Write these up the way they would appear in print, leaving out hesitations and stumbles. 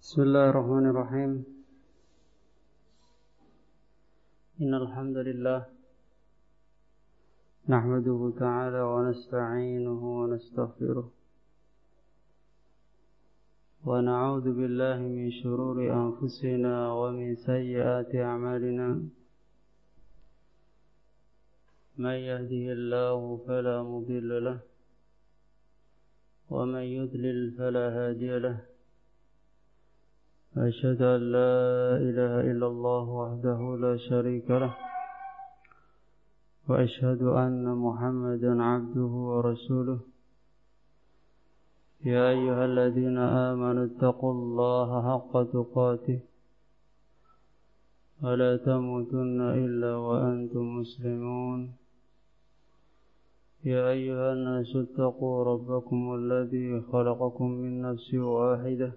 Bismillahirrahmanirrahim. Innal hamdalillah nahmaduhu ta'ala wa nasta'inuhu wa nastaghfiruh wa na'udzu billahi min shururi anfusina wa min sayyiati a'malina. Man yahdihillahu fala mudilla lahu wa man yudlil fala hadiya lahu. أشهد أن لا إله إلا الله وحده لا شريك له وأشهد أن محمدا عبده ورسوله. يا أيها الذين آمنوا اتقوا الله حق تقاته ولا تموتن إلا وأنتم مسلمون. يا أيها الناس اتقوا ربكم الذي خلقكم من نفس واحدة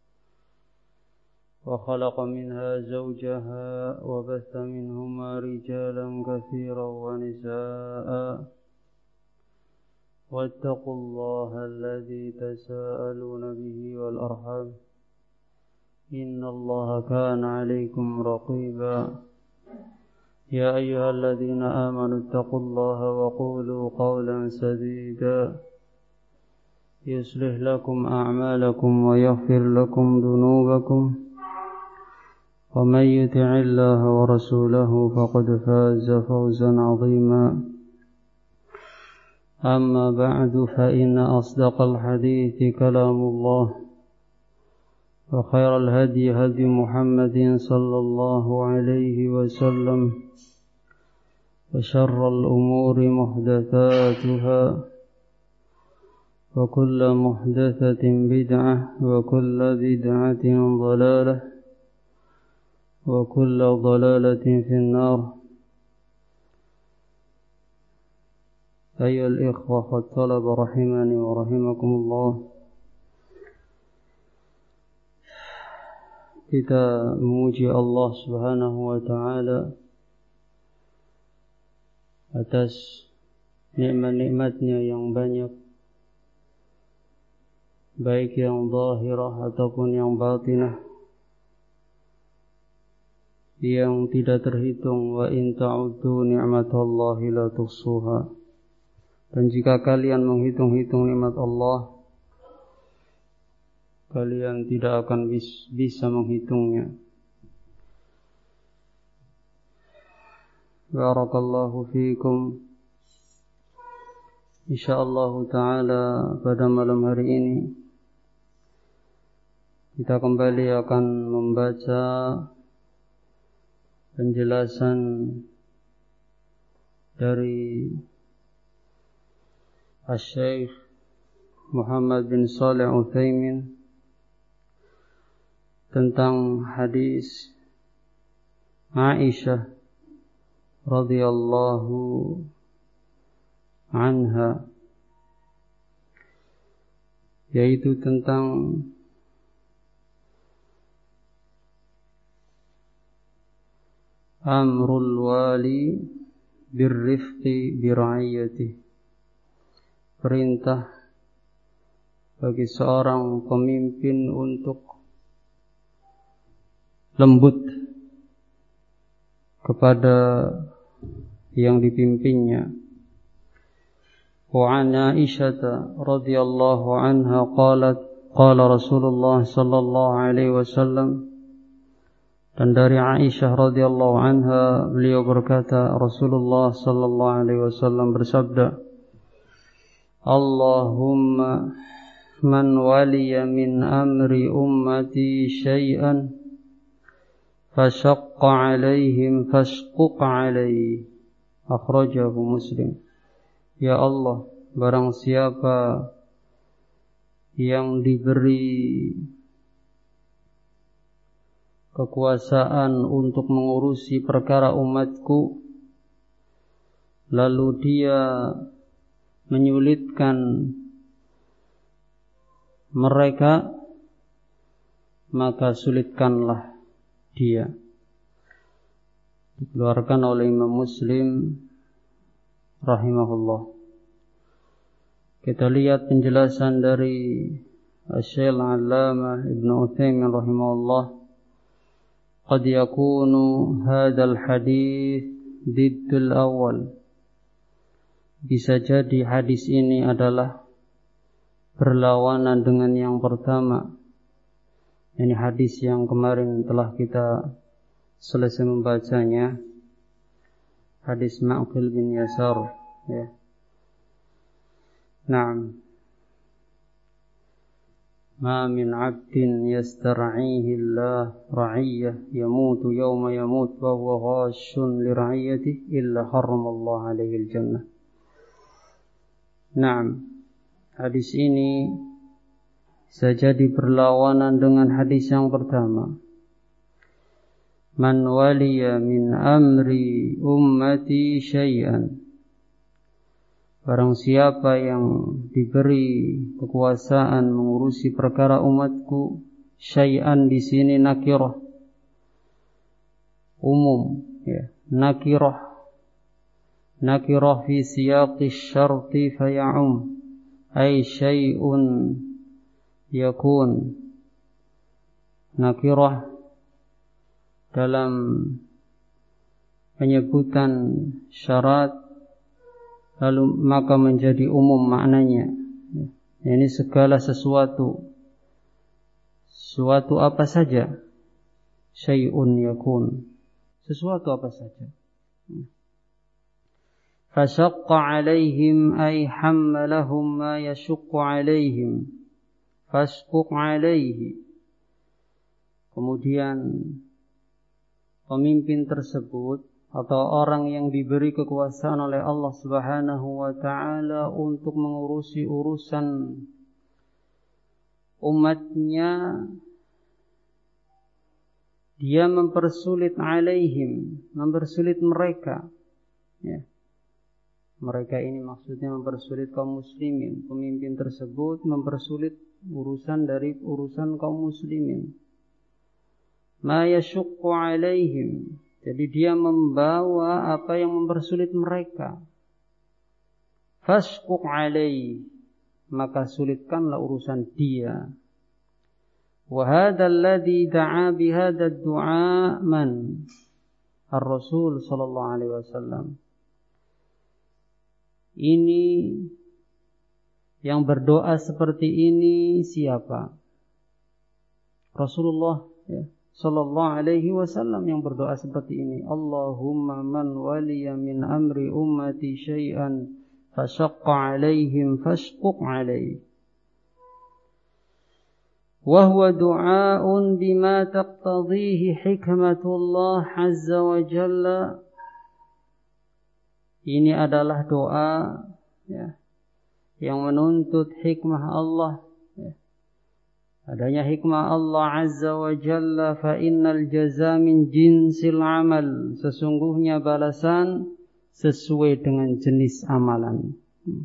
وخلق منها زوجها وبث منهما رجالا كثيرا ونساء واتقوا الله الذي تساءلون به والأرحام إن الله كان عليكم رقيبا. يا أيها الذين آمنوا اتقوا الله وقولوا قولا سديدا يصلح لكم أعمالكم ويغفر لكم ذنوبكم ومن يطع الله ورسوله فقد فاز فوزا عظيما. أما بعد فإن أصدق الحديث كلام الله وخير الهدي هدي محمد صلى الله عليه وسلم وشر الأمور محدثاتها وكل محدثة بدعة وكل بدعة ضلالة وكل ضلالة في النار. أيها الإخوة والطلبة رحمني ورحمكم الله. Kita memuji Allah Subhanahu wa taala atas nikmat-nikmatnya yang banyak, baik yang zahirah ataupun yang batinah, yang tidak terhitung. Wa in ta'uddu ni'matallahi la tuhsuha. Dan jika kalian menghitung-hitung nikmat Allah, kalian tidak akan bisa menghitungnya. Barakallahu fiikum. Insyaallah ta'ala pada malam hari ini kita kembali akan membaca penjelasan dari Asy-Syaikh Muhammad bin Shalih Al-Utsaimin tentang hadis Aisyah radhiyallahu anha, yaitu tentang amrul wali birrifqi bira'iyati, perintah bagi seorang pemimpin untuk lembut kepada yang dipimpinnya. Wa an Aisyah radhiyallahu anha qalat qala Rasulullah sallallahu alaihi wasallam. Dan dari Aisyah radhiyallahu anha, beliau berkata, Rasulullah sallallahu alaihi wasallam bersabda, Allahumma man waliya min amri ummati syai'an fashaqqa alaihim fashquq alaihi. Akhrajahu Muslim. Ya Allah, barang siapa yang diberi kekuasaan untuk mengurusi perkara umatku, lalu dia menyulitkan mereka, maka sulitkanlah dia. Dikeluarkan oleh Imam Muslim rahimahullah. Kita lihat penjelasan dari Asy-Syaikh Al-'Allamah Ibnu Utsaimin rahimahullah, qad yakunu hadzal hadits diddul awal. Bisa jadi hadis ini adalah berlawanan dengan yang pertama. Ini hadis yang kemarin telah kita selesai membacanya, hadis Ma'qil bin Yasar, ya. Naam. Ma min 'abdin yastar'ihi Allah ra'iyyah yamutu yawma yamut wa huwa ghashun li ra'iyyatihi illa harramallahu 'alaihi al-jannah. Naam. Hadis ini bisa jadi berlawanan dengan hadis yang pertama. Man waliya min amri ummati syai'an. Barang siapa yang diberi kekuasaan mengurusi perkara umatku, syai'an di sini nakirah, umum, ya, nakirah fi siyaqi syarti faya'um, ay syai'un yakun. Nakirah dalam penyebutan syarat lalu maka menjadi umum maknanya. Ini segala sesuatu apa saja. Syai'un yakun, sesuatu apa saja. Fashaqqa 'alaihim ay hammalahum ma yashuqqu 'alaihim fashquq 'alaihi. Kemudian pemimpin tersebut atau orang yang diberi kekuasaan oleh Allah Subhanahu wa ta'ala untuk mengurusi urusan umatnya, dia mempersulit alaihim, mempersulit mereka, ya. Mereka ini maksudnya mempersulit kaum muslimin. Pemimpin tersebut mempersulit urusan dari urusan kaum muslimin. Ma yashuqqu alaihim, jadi dia membawa apa yang mempersulit mereka. Fashquq alaihi, maka sulitkanlah urusan dia. Wa hadzal ladzi da'a bi hadzal du'a man? Ar-Rasul sallallahu alaihi wasallam. Ini yang berdoa seperti ini siapa? Rasulullah, ya, sallallahu alaihi wasallam yang berdoa seperti ini. Allahumma man waliya min amri ummati syai'an fashaqqa alaihim fashquq alaihi. Wa huwa du'aun bima taqtadhihi hikmatullah azza wa jalla. Ini adalah doa, ya, yang menuntut hikmah Allah, ya. Adanya hikmah Allah Azza wa Jalla, fa innal jaza min jinsil amal. Sesungguhnya balasan sesuai dengan jenis amalan.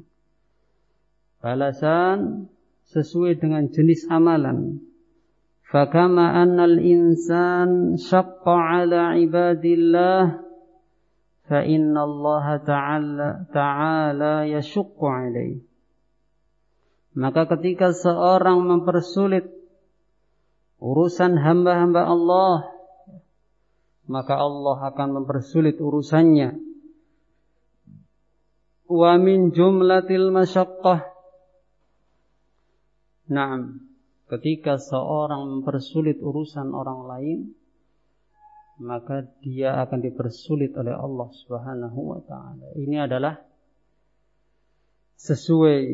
Balasan sesuai dengan jenis amalan. Fa kama annal insan syaqqa ala ibadillah, fa inna Allah ta'ala yashuqqu alaihi. Maka ketika seorang mempersulit urusan hamba-hamba Allah, maka Allah akan mempersulit urusannya. Wa min jumlatil masyaqqah. Naam, ketika seorang mempersulit urusan orang lain, maka dia akan dipersulit oleh Allah Subhanahu wa ta'ala. Ini adalah sesuai,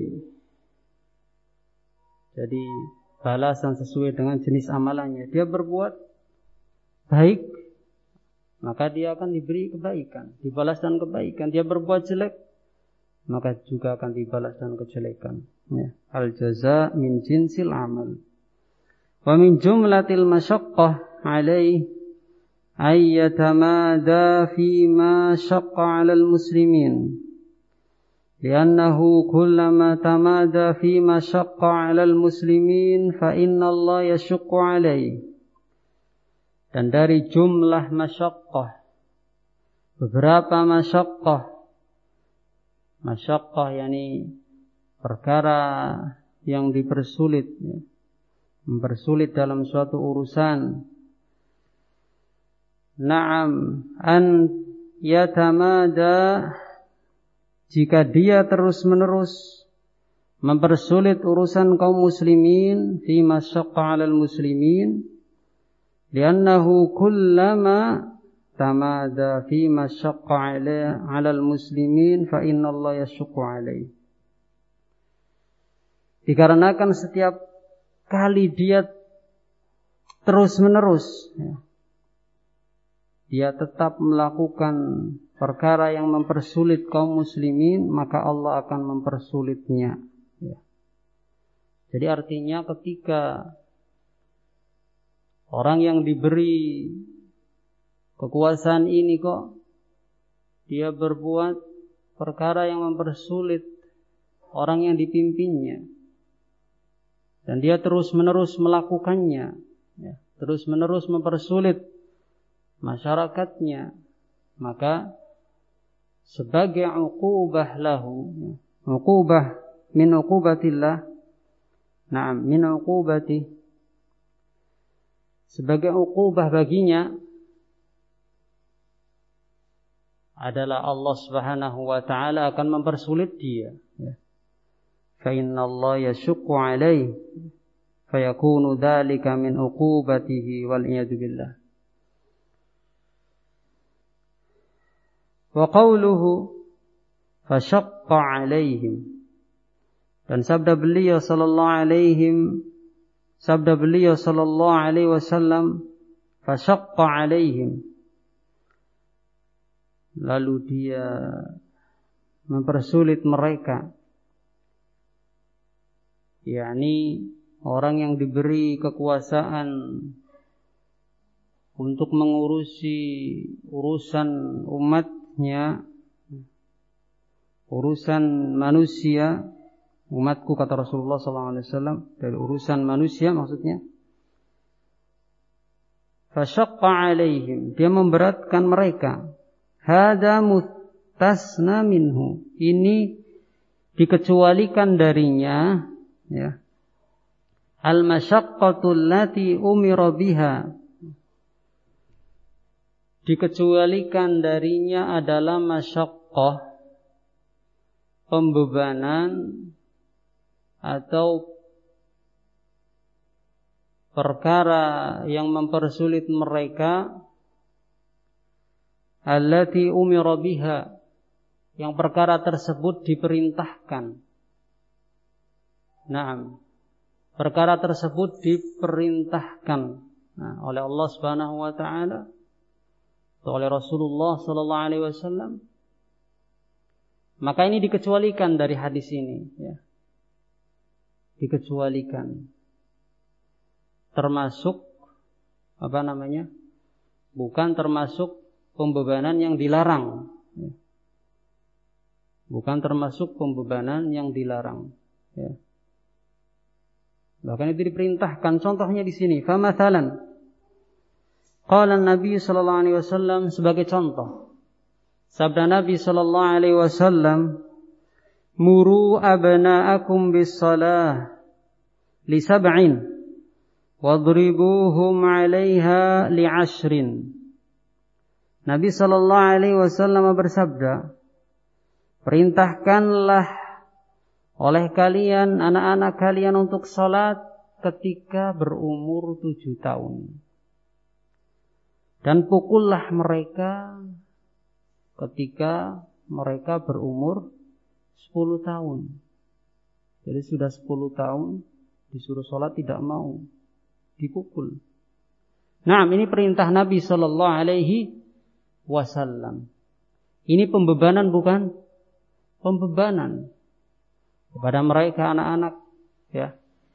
jadi balasan sesuai dengan jenis amalannya. Dia berbuat baik, maka dia akan diberi kebaikan, dibalas dengan kebaikan. Dia berbuat jelek, maka juga akan dibalas dengan kejelekan, ya. Al jaza min jinsil amal. Wa min jumlatil masyaqqah alaihi ay yatamada fi ma syaqqa 'alal muslimin. Li'annahu kullama tamada fi ma syaqqa 'alal muslimin fa inna Allah yashuqqu 'alaihi. Dan dari jumlah masyaqqah, beberapa masyaqqah yakni perkara yang dipersulit, ya, mempersulit dalam suatu urusan. Na'am, an yatamada, jika dia terus-menerus mempersulit urusan kaum muslimin, fi masyaqqa 'alal muslimin, li'annahu kullama tamada fi masyaqqa 'alal muslimin fa innallaha yashuqqu 'alaihi. Dikarenakan setiap kali dia terus-menerus, dia tetap melakukan perkara yang mempersulit kaum muslimin, maka Allah akan mempersulitnya. Jadi artinya ketika orang yang diberi kekuasaan ini kok dia berbuat perkara yang mempersulit orang yang dipimpinnya, dan dia terus-menerus melakukannya, terus-menerus mempersulit masyarakatnya, maka sebagai uqubah lahu, uqubah min uqubatillah, na'am, min uqubati, sebagai uqubah baginya adalah Allah Subhanahu wa taala akan mempersulit dia. Fa innallaha yashuqqu 'alaihi fayakunu dzalika min uqubatihi wal iyadu billah. Wa qawluhu fashaqqa 'alaihim, dan sabda beliau sallallahu alaihi wasallam, fashaqqa 'alaihim, lalu dia mempersulit mereka, yakni orang yang diberi kekuasaan untuk mengurusi urusan umatnya, urusan manusia, umatku kata Rasulullah SAW, dari urusan manusia maksudnya. Fashaqqa alaihim, dia memberatkan mereka. Hada mustasna minhu, ini dikecualikan darinya, ya. Al-masyaqqatul lati umira biha, dikecualikan darinya adalah masyaqqah, pembebanan atau perkara yang mempersulit mereka, allati umira biha, yang perkara tersebut diperintahkan. Naam, perkara tersebut diperintahkan oleh Allah Subhanahu wa taala atau oleh Rasulullah sallallahu alaihi wasallam. Maka ini dikecualikan dari hadis ini, ya. Dikecualikan. Termasuk bukan termasuk pembebanan yang dilarang, ya. Bukan termasuk pembebanan yang dilarang, ya. Bahkan itu diperintahkan. Contohnya di sini, famathalan qala Nabi sallallahu alaihi wasallam, sebagai contoh sabda Nabi sallallahu alaihi wasallam, muru abna'akum bis-shalah li sab'in wadribuhum 'alaiha li 'ashrin. Nabi sallallahu alaihi wasallam bersabda, perintahkanlah oleh kalian anak-anak kalian untuk salat ketika berumur 7 tahun. Dan pukullah mereka ketika mereka berumur 10 tahun. Jadi sudah 10 tahun disuruh salat tidak mau, dipukul. Nah, ini perintah Nabi sallallahu alaihi wasallam. Ini pembebanan bukan? Pembebanan kepada mereka anak-anak, ya.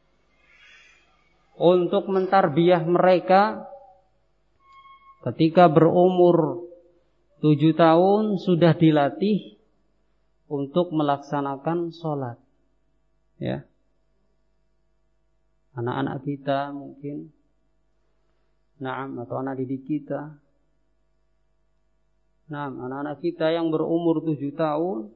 Untuk mentarbiyah mereka ketika berumur 7 tahun sudah dilatih untuk melaksanakan sholat, ya. Anak-anak kita mungkin, atau anak didik kita, anak-anak kita yang berumur 7 tahun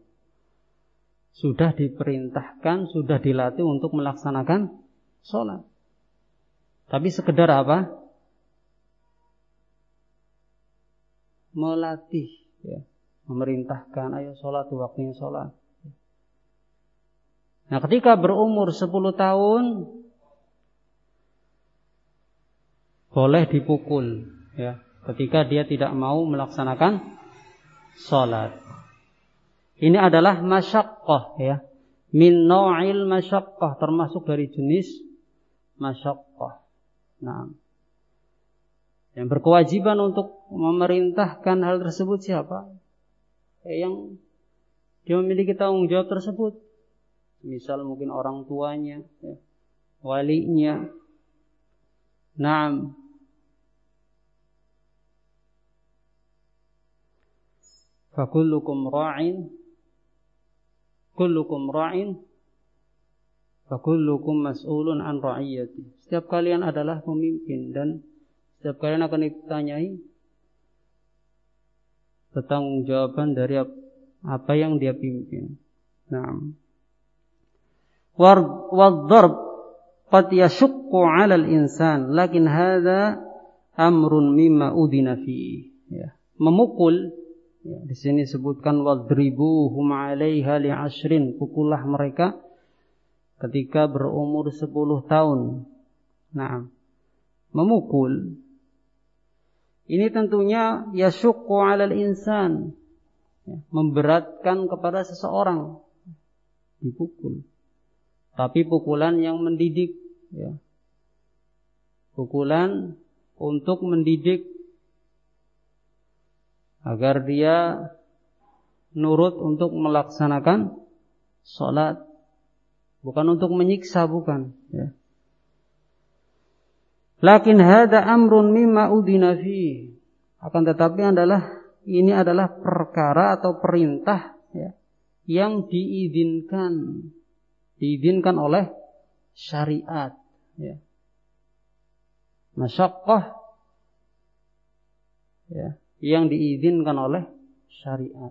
sudah diperintahkan, sudah dilatih untuk melaksanakan sholat. Tapi sekedar apa? Melatih, ya. Memerintahkan, ayo sholat, waktunya sholat. Nah, ketika berumur 10 tahun, boleh dipukul, ya. Ketika dia tidak mau melaksanakan sholat. Ini adalah masyaqqah, ya. Min naw'il masyaqqah, termasuk dari jenis masyaqqah. Nah, yang berkewajiban untuk memerintahkan hal tersebut siapa? Yang dia memiliki tanggung jawab tersebut. Misal mungkin orang tuanya, ya, walinya. Naam. Fakullukum ra'in, kullukum ra'in, fakullukum mas'ulun an ra'iyati. Setiap kalian adalah pemimpin dan setiap kalian akan ditanyai pertanggungjawaban dari apa yang dia pimpin. Naam. Wad-darb qad yashuqqu 'ala al-insan, lakin hadha amrun mimma udina fi. Ya. Memukul, ya, di sini sebutkan wadribuhum 'alaiha li'ashrin, pukullah mereka ketika berumur 10 tahun. Naam. Memukul ini tentunya yashuqqu 'alal insan, ya, memberatkan kepada seseorang dipukul. Tapi pukulan yang mendidik, ya. Pukulan untuk mendidik agar dia nurut untuk melaksanakan sholat, bukan untuk menyiksa, bukan, ya. Lakin hada amrun mimma udina fi. Akan tetapi ini adalah perkara atau perintah, ya, yang diizinkan oleh syariat, ya. Masyaqqah, ya, yang diizinkan oleh syariat.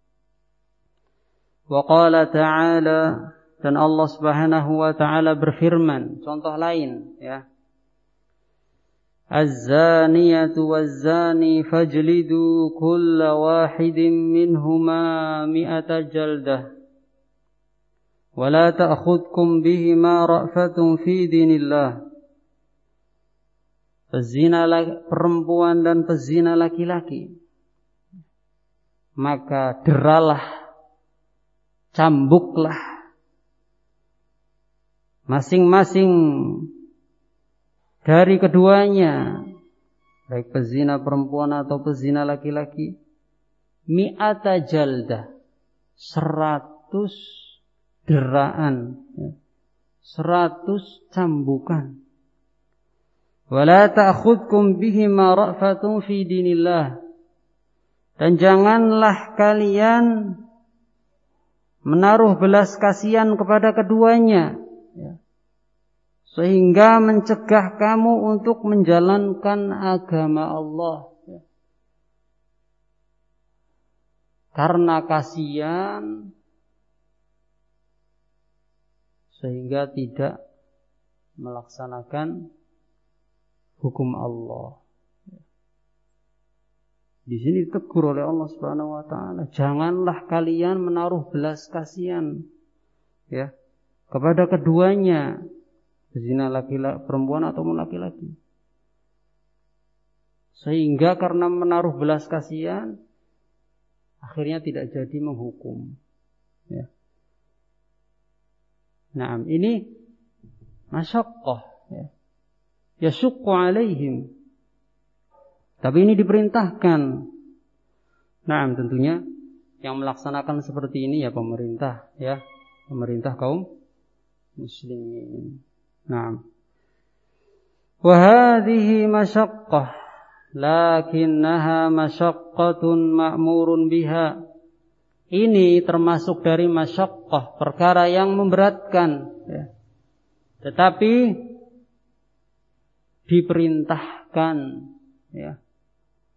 Wa qala ta'ala, dan Allah Subhanahu wa taala berfirman, contoh lain, ya. Az-zaniyatu waz-zani fajlidu kulla wahidin minhuma 100 jaldah wa la ta'khudhukum bihima ra'fatun fi dinillah. Pezina perempuan dan pezina laki-laki, maka deralah, cambuklah masing-masing dari keduanya, baik pezina perempuan atau pezina laki-laki, 100 jaldah, 100 deraan, 100 cambukan. Wala ta'khudhukum bihima ra'fatun fi dinillah, dan janganlah kalian menaruh belas kasihan kepada keduanya, ya, sehingga mencegah kamu untuk menjalankan agama Allah, ya. Karena kasihan sehingga tidak melaksanakan hukum Allah. Di sini ditegur oleh Allah Subhanahu wa taala, janganlah kalian menaruh belas kasihan, ya, kepada keduanya, zina laki-laki perempuan ataupun laki-laki. Sehingga karena menaruh belas kasihan akhirnya tidak jadi menghukum, ya. Nah, ini masyaqqah, ya. Yashuqqu alaihim. Tapi ini diperintahkan. Nah, tentunya yang melaksanakan seperti ini ya pemerintah, ya. Pemerintah kaum muslimin. Nah. Wa hadhihi masyaqqah, lakinnaha masyaqqatun ma'murun biha. Ini termasuk dari masyaqqah, perkara yang memberatkan, ya. Tetapi diperintahkan, ya.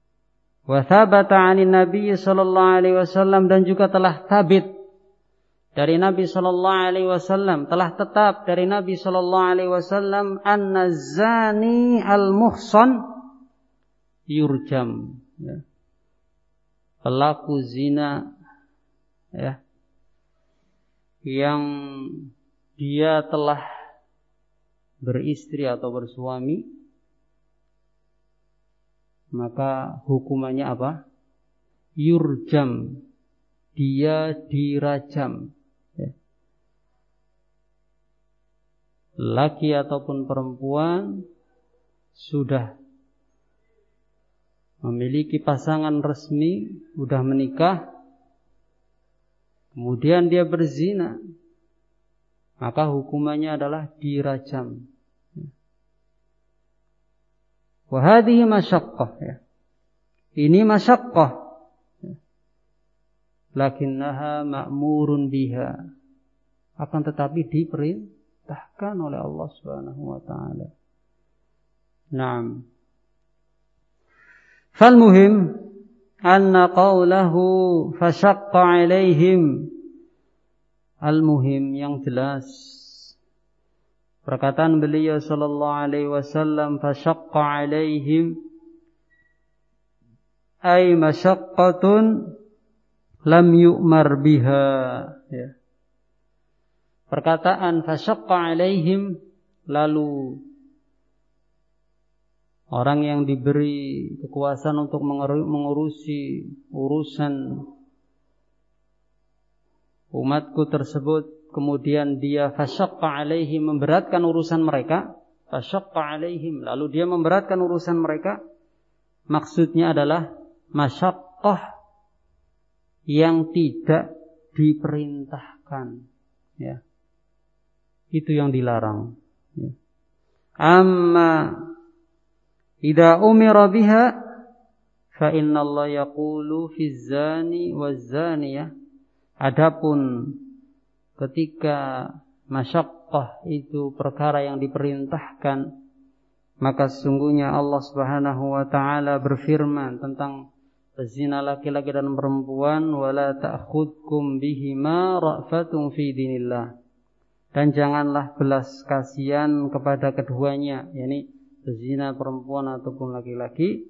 Wa thabata 'anin Nabi sallallahu alaihi wasallam, dan juga telah sabit dari Nabi sallallahu alaihi wasallam, telah tetap dari Nabi sallallahu alaihi wasallam, anna zani al-muhsan yurjam, ya. Pelaku zina, ya, yang dia telah beristri atau bersuami, maka hukumannya apa? Yurjam, dia dirajam, ya. Laki ataupun perempuan sudah memiliki pasangan resmi, sudah menikah, kemudian dia berzina, maka hukumannya adalah dirajam. Wa hadhihi masyaqqah, ya. Ini masyaqqah, ya. Lakinnaha ma'murun biha, akan tetapi diperintahkan oleh Allah Subhanahu wa taala. Naam. Fal muhim anna qawlahu fashaqqa alaihim, al-muhim, yang jelas perkataan beliau sallallahu alaihi wasallam fashaqqa alaihim ay masyaqqatun lam yu'mar biha, ya. Perkataan fashaqqa alaihim, lalu orang yang diberi kekuasaan untuk mengurusi urusan umatku tersebut, kemudian dia fasyaqqa alaihim, memberatkan urusan mereka, fasyaqqa alaihim, lalu dia memberatkan urusan mereka, maksudnya adalah masyaqqah yang tidak diperintahkan, ya. Itu yang dilarang, ya. Amma idza umira biha fa innallaha yaqulu fiz zani waz zaniyah. Adapun ketika masyaqqah itu perkara yang diperintahkan, maka sesungguhnya Allah Subhanahu wa taala berfirman tentang pezina laki-laki dan perempuan, wala ta'khudkum bihima ra'fatun fi dinillah, dan janganlah belas kasihan kepada keduanya, yakni pezina perempuan ataupun laki-laki,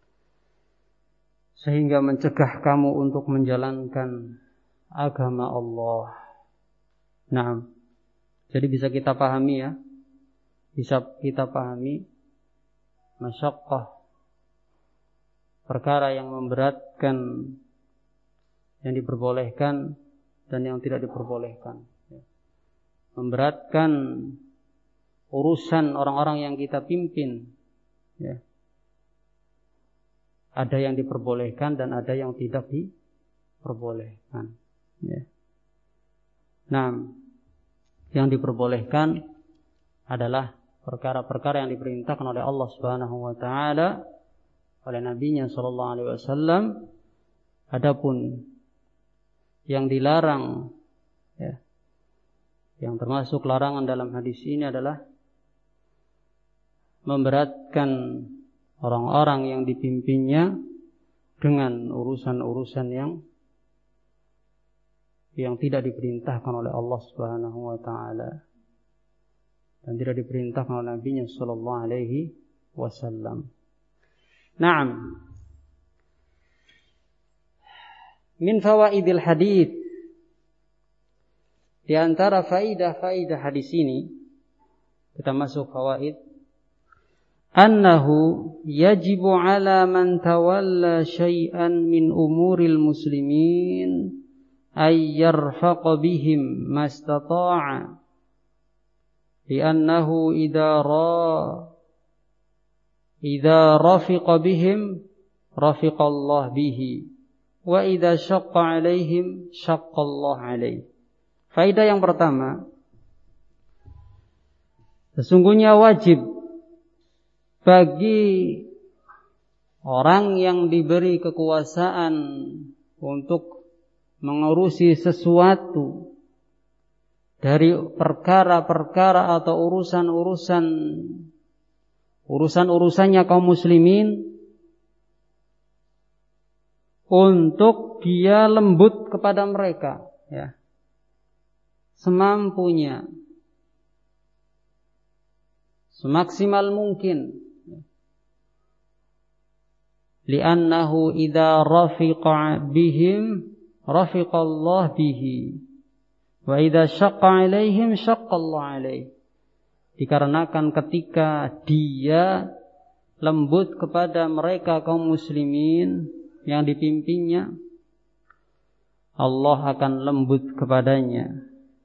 sehingga mencegah kamu untuk menjalankan agama Allah. Nah, jadi bisa kita pahami, ya, bisa kita pahami masyaqqah, perkara yang memberatkan, yang diperbolehkan dan yang tidak diperbolehkan, ya. Memberatkan urusan orang-orang yang kita pimpin, ya. Ada yang diperbolehkan dan ada yang tidak diperbolehkan, ya. Nah, yang diperbolehkan adalah perkara-perkara yang diperintahkan oleh Allah Subhanahu wa taala, oleh Nabi-Nya sallallahu alaihi wasallam. Adapun yang dilarang, ya, yang termasuk larangan dalam hadis ini adalah memberatkan orang-orang yang dipimpinnya dengan urusan-urusan yang tidak diperintahkan oleh Allah Subhanahu wa taala dan tidak diperintahkan oleh Nabi-Nya sallallahu alaihi wasallam. Naam. Min fawaidil hadits, di antara faidah-faidah hadis ini, kita masuk fawaid. Annahu yajibu ala man tawalla syai'an min umuril muslimin ay yarfaqa bihim mastata'a, li'annahu idza rafiqa bihim rafiqa Allah bihi, wa idza syaqqa alaihim syaqqa Allah alaihi. Faidah yang pertama, sesungguhnya wajib bagi orang yang diberi kekuasaan untuk mengurusi sesuatu dari perkara-perkara atau urusan-urusannya kaum muslimin, untuk dia lembut kepada mereka, ya. semampunya, semaksimal mungkin. Li'annahu idza rafiqa bihim rafiqallah bihi wa idza syaqqa 'alaihim syaqqallahu 'alaihi. Dikarenakan ketika dia lembut kepada mereka kaum muslimin yang dipimpinnya, Allah akan lembut kepadanya.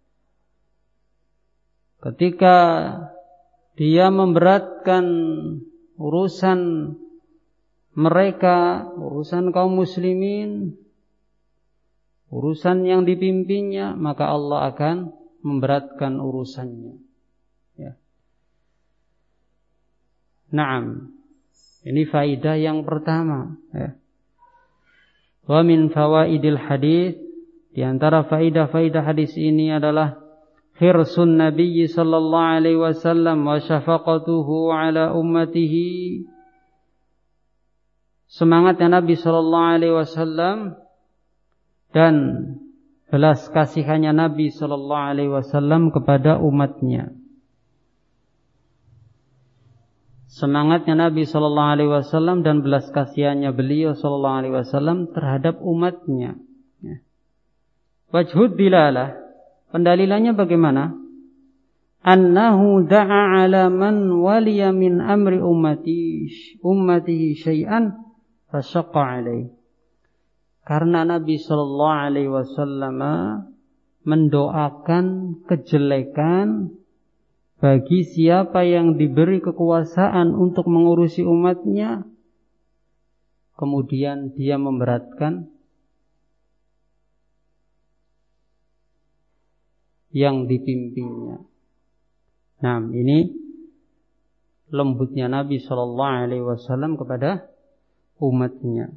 Ketika dia memberatkan urusan mereka, urusan kaum muslimin, urusan yang dipimpinnya, maka Allah akan memberatkan urusannya. Ya. Naam. Ini faidah yang pertama. Ya. Wa min fawaidil hadis, di antara faidah-faidah hadis ini adalah hirsun Nabi sallallahu alaihi wasallam wa syafaqatuhu ala ummatihi. Semangatnya Nabi sallallahu alaihi wasallam dan belas kasihannya Nabi sallallahu alaihi wasallam kepada umatnya. Semangatnya Nabi sallallahu alaihi wasallam dan belas kasihannya beliau sallallahu alaihi wasallam terhadap umatnya. Wajhud dilalah, pendalilannya bagaimana? Annahu da'a ala man waliya min amri ummatihi syai'an fasyaqqa alaihi. Karena Nabi sallallahu alaihi wasallam mendoakan kejelekan bagi siapa yang diberi kekuasaan untuk mengurusi umatnya, kemudian dia memberatkan yang dipimpinnya. Nah, ini lembutnya Nabi sallallahu alaihi wasallam kepada umatnya.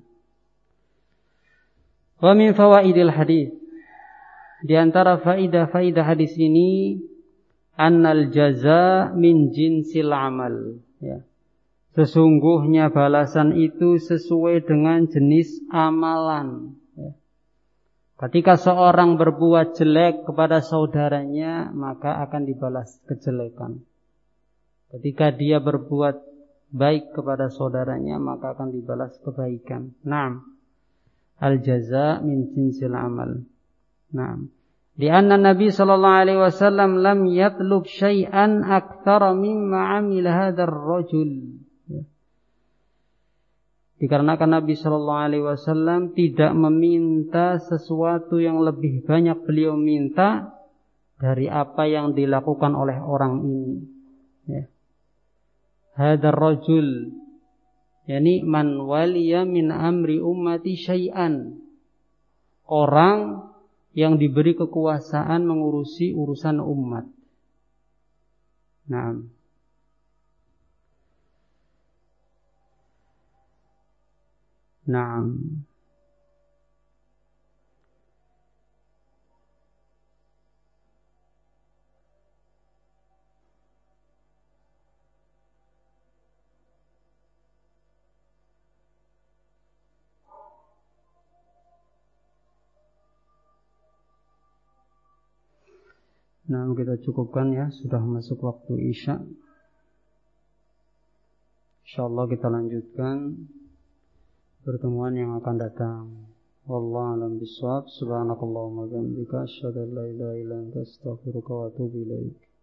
Wa min fawaidil hadis, di antara faidah-faidah hadis ini, annal jaza min jinsil amal. Ya. Sesungguhnya balasan itu sesuai dengan jenis amalan. Ya. Ketika seorang berbuat jelek kepada saudaranya, maka akan dibalas kejelekan. Ketika dia berbuat baik kepada saudaranya, maka akan dibalas kebaikan. Naam. Al-jaza min jinsil amal. Naam. Di anna Nabi sallallahu alaihi wasallam lam yatlub syai'an aktsara mimma 'amila hadzal rajul. Dikarenakan Nabi sallallahu alaihi wasallam tidak meminta sesuatu yang lebih banyak beliau minta dari apa yang dilakukan oleh orang ini. Ya. Hadzal rajul, yakni man waliya min amri ummati syai'an. Orang yang diberi kekuasaan mengurusi urusan umat. Naam. Naam. Nah, kita cukupkan ya, sudah masuk waktu Isya. Insyaallah kita lanjutkan pertemuan yang akan datang. Wallahu a'lam bishawab. Subhanakallahumma wa bihamdika asyhadu an la ilaha illa anta astaghfiruka wa atubu ilaik.